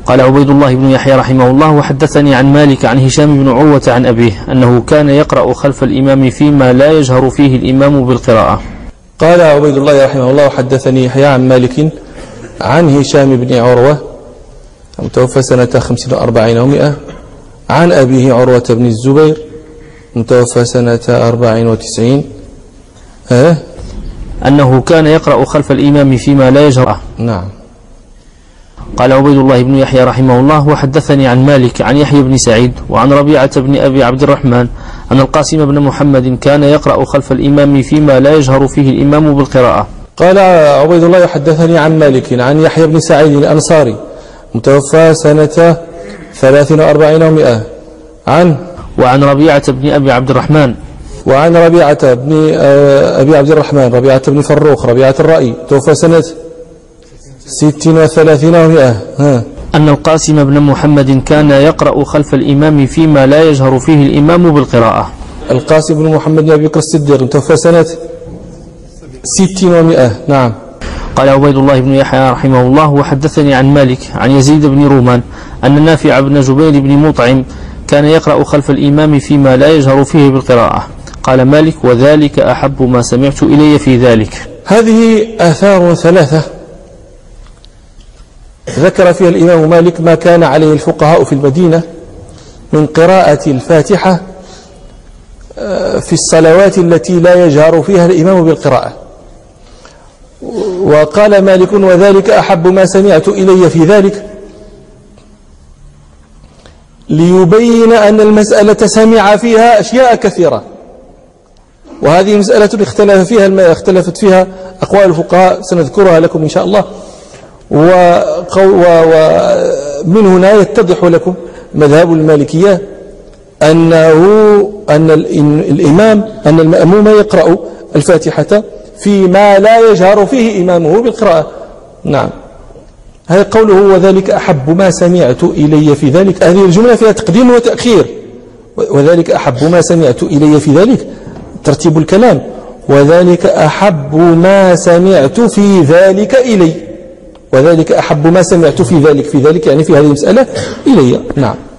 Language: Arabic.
قال عبيد الله بن يحيى رحمه الله: وحدثني عن مالك عن هشام بن عروة عن أبيه أنه كان يقرأ خلف الإمام فيما لا يجهر فيه الإمام بالقراءة. قال عبيد الله رحمه الله: وحدثني يحيى عن مالك عن هشام بن عروة متوفى سنة 45 و100 عن أبيه عروة بن الزبير متوفى سنة 94 أنه كان يقرأ خلف الإمام فيما لا يجهر. نعم. قال عبيد الله بن يحيى رحمه الله: وحدثني عن مالك عن يحيى بن سعيد وعن ربيعة بن أبي عبد الرحمن أن القاسم بن محمد كان يقرأ خلف الإمام فيما لا يجهر فيه الإمام بالقراءة. قال عبيد الله: حدثني عن مالك عن يحيى بن سعيد الأنصاري متوفى سنة 43 و100 وعن ربيعة بن أبي عبد الرحمن وعن ربيعة بن أبي عبد الرحمن ربيعة بن فروخ ربيعة الرأي توفى سنة 36 و100 أن القاسم بن محمد كان يقرأ خلف الإمام فيما لا يجهر فيه الإمام بالقراءة. القاسم بن محمد بن أبي بكر الصديق توفى سنة 60 و100. نعم. قال عبيد الله بن يحيى رحمه الله: وحدثني عن مالك عن يزيد بن رومان أن نافع بن جبير بن مطعم كان يقرأ خلف الإمام فيما لا يجهر فيه بالقراءة. قال مالك: وذلك أحب ما سمعت إلي في ذلك. هذه آثار ثلاثة ذكر فيها الإمام مالك ما كان عليه الفقهاء في المدينة من قراءة الفاتحة في الصلوات التي لا يجهر فيها الإمام بالقراءة. وقال مالك: وذلك أحب ما سمعت إلي في ذلك، ليبين أن المسألة سمع فيها أشياء كثيرة، وهذه مسألة اختلفت فيها أقوال الفقهاء سنذكرها لكم إن شاء الله. ومن هنا يتضح لكم مذهب المالكية أن المأموم يقرأ الفاتحة فيما لا يجهر فيه إمامه بالقراءة. نعم. هذا قوله: وذلك أحب ما سمعت إلي في ذلك. هذه الجملة فيها تقديم وتأخير. وذلك أحب ما سمعت إلي في ذلك ترتيب الكلام. وذلك أحب ما سمعت في ذلك إلي. وذلك أحب ما سمعت في ذلك يعني في هذه المسألة إلي. نعم.